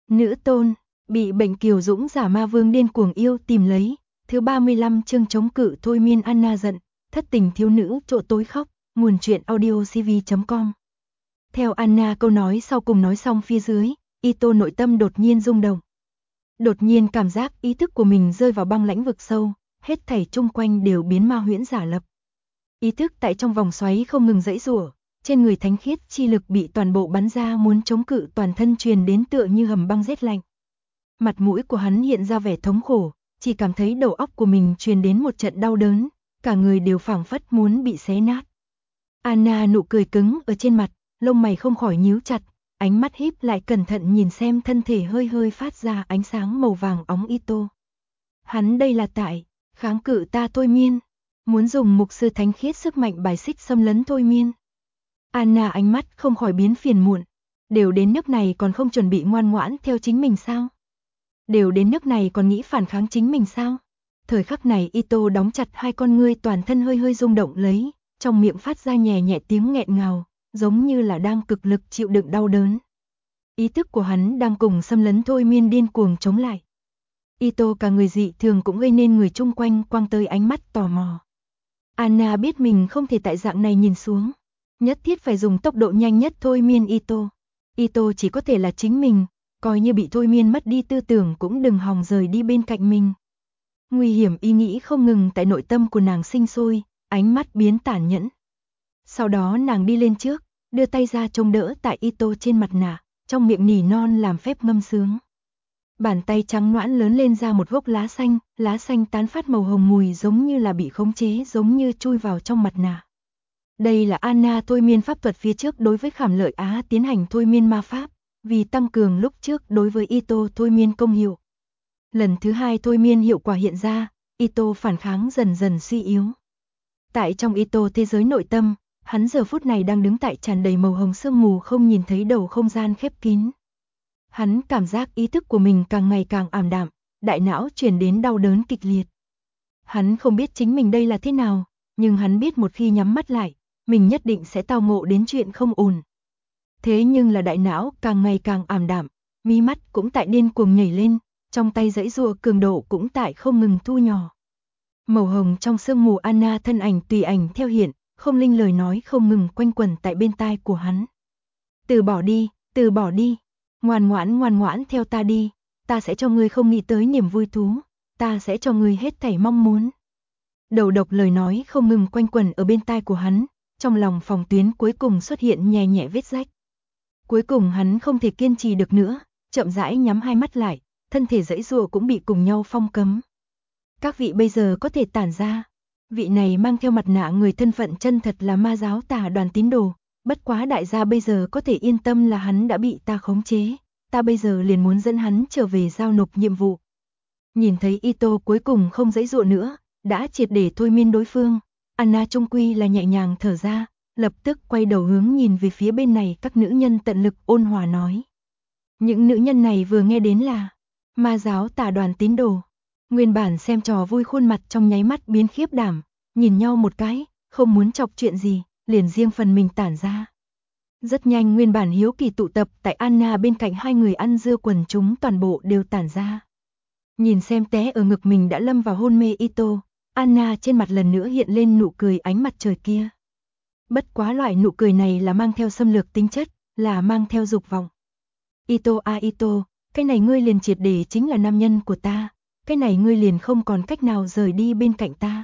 Nữ tôn, bị bệnh kiều dũng giả ma vương điên cuồng yêu tìm lấy, thứ 35 chương chống cự thôi miên Anna giận, thất tình thiếu nữ chỗ tối khóc, nguồn truyện audiocv.com. Theo Anna câu nói sau cùng nói xong phía dưới, Ito nội tâm đột nhiên rung động. Đột nhiên cảm giác ý thức của mình rơi vào băng lãnh vực sâu, hết thảy chung quanh đều biến ma huyễn giả lập. Ý thức tại trong vòng xoáy không ngừng giãy giụa, trên người thánh khiết chi lực bị toàn bộ bắn ra muốn chống cự toàn thân truyền đến tựa như hầm băng rét lạnh. Mặt mũi của hắn hiện ra vẻ thống khổ, chỉ cảm thấy đầu óc của mình truyền đến một trận đau đớn, cả người đều phảng phất muốn bị xé nát. Anna nụ cười cứng ở trên mặt, lông mày không khỏi nhíu chặt, ánh mắt híp lại cẩn thận nhìn xem thân thể hơi hơi phát ra ánh sáng màu vàng óng Ito. Hắn đây là tại kháng cự ta thôi miên, muốn dùng mục sư thánh khiết sức mạnh bài xích xâm lấn thôi miên. Anna ánh mắt không khỏi biến phiền muộn, đều đến nước này còn không chuẩn bị ngoan ngoãn theo chính mình sao? Đều đến nước này còn nghĩ phản kháng chính mình sao? Thời khắc này Ito đóng chặt hai con ngươi, toàn thân hơi hơi rung động lấy, trong miệng phát ra nhẹ nhẹ tiếng nghẹn ngào, giống như là đang cực lực chịu đựng đau đớn. Ý thức của hắn đang cùng xâm lấn thôi miên điên cuồng chống lại. Ito cả người dị thường cũng gây nên người chung quanh quăng tới ánh mắt tò mò. Anna biết mình không thể tại dạng này nhìn xuống, nhất thiết phải dùng tốc độ nhanh nhất thôi miên Ito. Ito chỉ có thể là chính mình, coi như bị thôi miên mất đi tư tưởng cũng đừng hòng rời đi bên cạnh mình. Nguy hiểm ý nghĩ không ngừng tại nội tâm của nàng sinh sôi, ánh mắt biến tàn nhẫn. Sau đó nàng đi lên trước, đưa tay ra chống đỡ tại Ito trên mặt nạ, trong miệng nỉ non làm phép ngâm sướng. Bàn tay trắng nõn lớn lên ra một gốc lá xanh tán phát màu hồng mùi giống như là bị khống chế, giống như chui vào trong mặt nạ. Đây là Anna thôi miên pháp thuật phía trước đối với Khảm Lợi Á tiến hành thôi miên ma pháp, vì tăng cường lúc trước đối với Ito thôi miên công hiệu. Lần thứ hai thôi miên hiệu quả hiện ra, Ito phản kháng dần dần suy yếu. Tại trong Ito thế giới nội tâm, hắn giờ phút này đang đứng tại tràn đầy màu hồng sương mù không nhìn thấy đầu không gian khép kín. Hắn cảm giác ý thức của mình càng ngày càng ảm đạm, đại não truyền đến đau đớn kịch liệt. Hắn không biết chính mình đây là thế nào, nhưng hắn biết một khi nhắm mắt lại, mình nhất định sẽ tao ngộ đến chuyện không ổn. Thế nhưng là đại não càng ngày càng ảm đạm, mí mắt cũng tại điên cuồng nhảy lên, trong tay giãy giụa cường độ cũng tại không ngừng thu nhỏ. Màu hồng trong sương mù Anna thân ảnh tùy ảnh theo hiện, không linh lời nói không ngừng quanh quẩn tại bên tai của hắn. Từ bỏ đi, ngoan ngoãn theo ta đi, ta sẽ cho ngươi không nghĩ tới niềm vui thú, ta sẽ cho ngươi hết thảy mong muốn. Đầu độc lời nói không ngừng quanh quẩn ở bên tai của hắn, trong lòng phòng tuyến cuối cùng xuất hiện nhẹ nhẹ vết rách. Cuối cùng hắn không thể kiên trì được nữa, chậm rãi nhắm hai mắt lại, thân thể giãy giụa cũng bị cùng nhau phong cấm. Các vị bây giờ có thể tản ra. Vị này mang theo mặt nạ người thân phận chân thật là ma giáo Tà Đoàn tín đồ, bất quá đại gia bây giờ có thể yên tâm là hắn đã bị ta khống chế, ta bây giờ liền muốn dẫn hắn trở về giao nộp nhiệm vụ. Nhìn thấy Ito cuối cùng không giãy giụa nữa, đã triệt để thôi miên đối phương, Anna trung quy là nhẹ nhàng thở ra, lập tức quay đầu hướng nhìn về phía bên này các nữ nhân tận lực ôn hòa nói. Những nữ nhân này vừa nghe đến là ma giáo Tà Đoàn tín đồ. Nguyên bản xem trò vui khuôn mặt trong nháy mắt biến khiếp đảm, nhìn nhau một cái, không muốn chọc chuyện gì, liền riêng phần mình tản ra. Rất nhanh nguyên bản hiếu kỳ tụ tập tại Anna bên cạnh hai người ăn dưa quần chúng toàn bộ đều tản ra. Nhìn xem té ở ngực mình đã lâm vào hôn mê Ito, Anna trên mặt lần nữa hiện lên nụ cười ánh mặt trời kia. Bất quá loại nụ cười này là mang theo xâm lược tính chất, là mang theo dục vọng. Ito Ito, cái này ngươi liền triệt để chính là nam nhân của ta. Cái này ngươi liền không còn cách nào rời đi bên cạnh ta.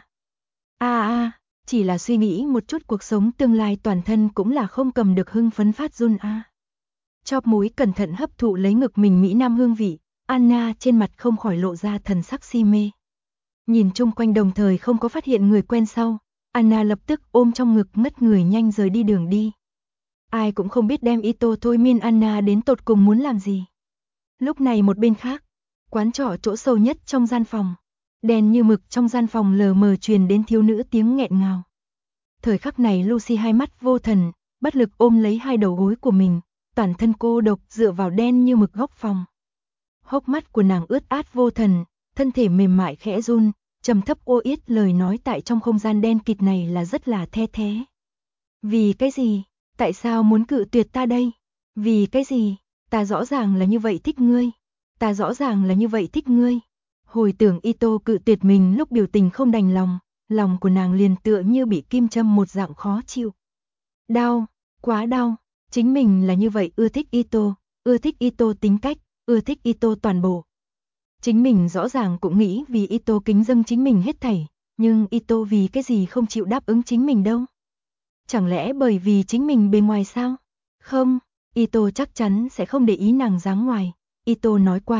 Chỉ là suy nghĩ một chút cuộc sống tương lai toàn thân cũng là không cầm được hưng phấn phát run Chóp mũi cẩn thận hấp thụ lấy ngực mình mỹ nam hương vị, Anna trên mặt không khỏi lộ ra thần sắc si mê. Nhìn chung quanh đồng thời không có phát hiện người quen sau, Anna lập tức ôm trong ngực ngất người nhanh rời đi đường đi. Ai cũng không biết đem Ito thôi miên Anna đến tột cùng muốn làm gì. Lúc này một bên khác, quán trọ chỗ sâu nhất trong gian phòng, đèn như mực trong gian phòng lờ mờ truyền đến thiếu nữ tiếng nghẹn ngào. Thời khắc này Lucy hai mắt vô thần, bất lực ôm lấy hai đầu gối của mình, toàn thân cô độc dựa vào đen như mực góc phòng. Hốc mắt của nàng ướt át vô thần, thân thể mềm mại khẽ run, trầm thấp ô yết lời nói tại trong không gian đen kịt này là rất là the thế. Vì cái gì? Tại sao muốn cự tuyệt ta đây? Vì cái gì? Ta rõ ràng là như vậy thích ngươi. Ta rõ ràng là như vậy thích ngươi. Hồi tưởng Ito cự tuyệt mình lúc biểu tình không đành lòng, lòng của nàng liền tựa như bị kim châm một dạng khó chịu. Đau, quá đau, chính mình là như vậy ưa thích Ito tính cách, ưa thích Ito toàn bộ. Chính mình rõ ràng cũng nghĩ vì Ito kính dâng chính mình hết thảy, nhưng Ito vì cái gì không chịu đáp ứng chính mình đâu? Chẳng lẽ bởi vì chính mình bề ngoài sao? Không, Ito chắc chắn sẽ không để ý nàng dáng ngoài. Ito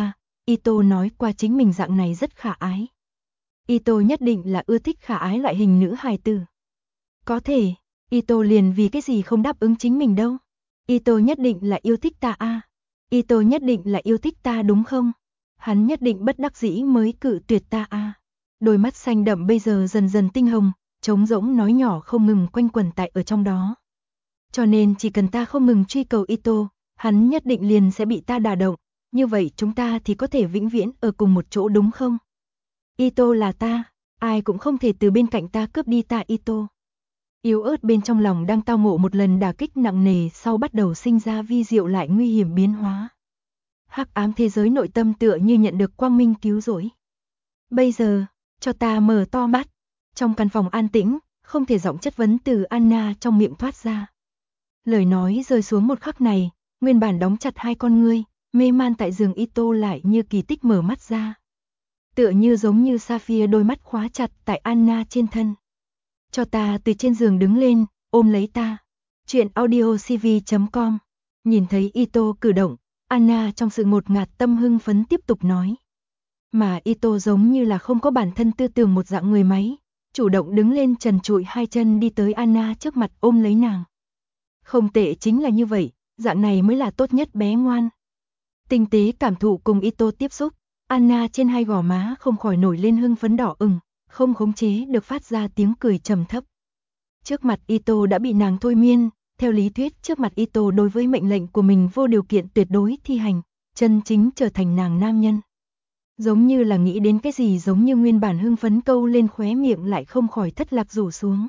nói qua chính mình dạng này rất khả ái. Ito nhất định là ưa thích khả ái loại hình nữ hài tử. Có thể, Ito liền vì cái gì không đáp ứng chính mình đâu? Ito nhất định là yêu thích ta à? Ito nhất định là yêu thích ta đúng không? Hắn nhất định bất đắc dĩ mới cự tuyệt ta à? Đôi mắt xanh đậm bây giờ dần dần tinh hồng, trống rỗng nói nhỏ không ngừng quanh quẩn tại ở trong đó. Cho nên chỉ cần ta không ngừng truy cầu Ito, hắn nhất định liền sẽ bị ta đả động, như vậy chúng ta thì có thể vĩnh viễn ở cùng một chỗ đúng không? Ito là ta, ai cũng không thể từ bên cạnh ta cướp đi ta Ito. Yếu ớt bên trong lòng đang tao ngộ một lần đả kích nặng nề sau bắt đầu sinh ra vi diệu lại nguy hiểm biến hóa. Hắc ám thế giới nội tâm tựa như nhận được quang minh cứu rỗi. Bây giờ, cho ta mở to mắt. Trong căn phòng an tĩnh, không thể giọng chất vấn từ Anna trong miệng thoát ra. Lời nói rơi xuống một khắc này, nguyên bản đóng chặt hai con ngươi, mê man tại giường Ito lại như kỳ tích mở mắt ra. Tựa như giống như Sapphire đôi mắt khóa chặt tại Anna trên thân. Cho ta từ trên giường đứng lên, ôm lấy ta. Chuyện audiocv.com. Nhìn thấy Ito cử động, Anna trong sự ngột ngạt tâm hưng phấn tiếp tục nói. Mà Ito giống như là không có bản thân tư tưởng một dạng người máy, chủ động đứng lên trần trụi hai chân đi tới Anna trước mặt ôm lấy nàng. Không tệ chính là như vậy, dạng này mới là tốt nhất bé ngoan. Tinh tế cảm thụ cùng Ito tiếp xúc, Anna trên hai gò má không khỏi nổi lên hưng phấn đỏ ửng, không khống chế được phát ra tiếng cười trầm thấp. Trước mặt Ito đã bị nàng thôi miên, theo lý thuyết trước mặt Ito đối với mệnh lệnh của mình vô điều kiện tuyệt đối thi hành, chân chính trở thành nàng nam nhân. Giống như là nghĩ đến cái gì giống như nguyên bản hưng phấn câu lên khóe miệng lại không khỏi thất lạc rủ xuống.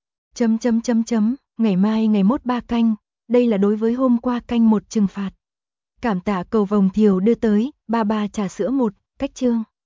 Ngày mai ngày mốt 3 canh, đây là đối với hôm qua canh 1 trừng phạt. Cảm tạ cầu vồng thiều đưa tới, 33 trà sữa 1, cách chương.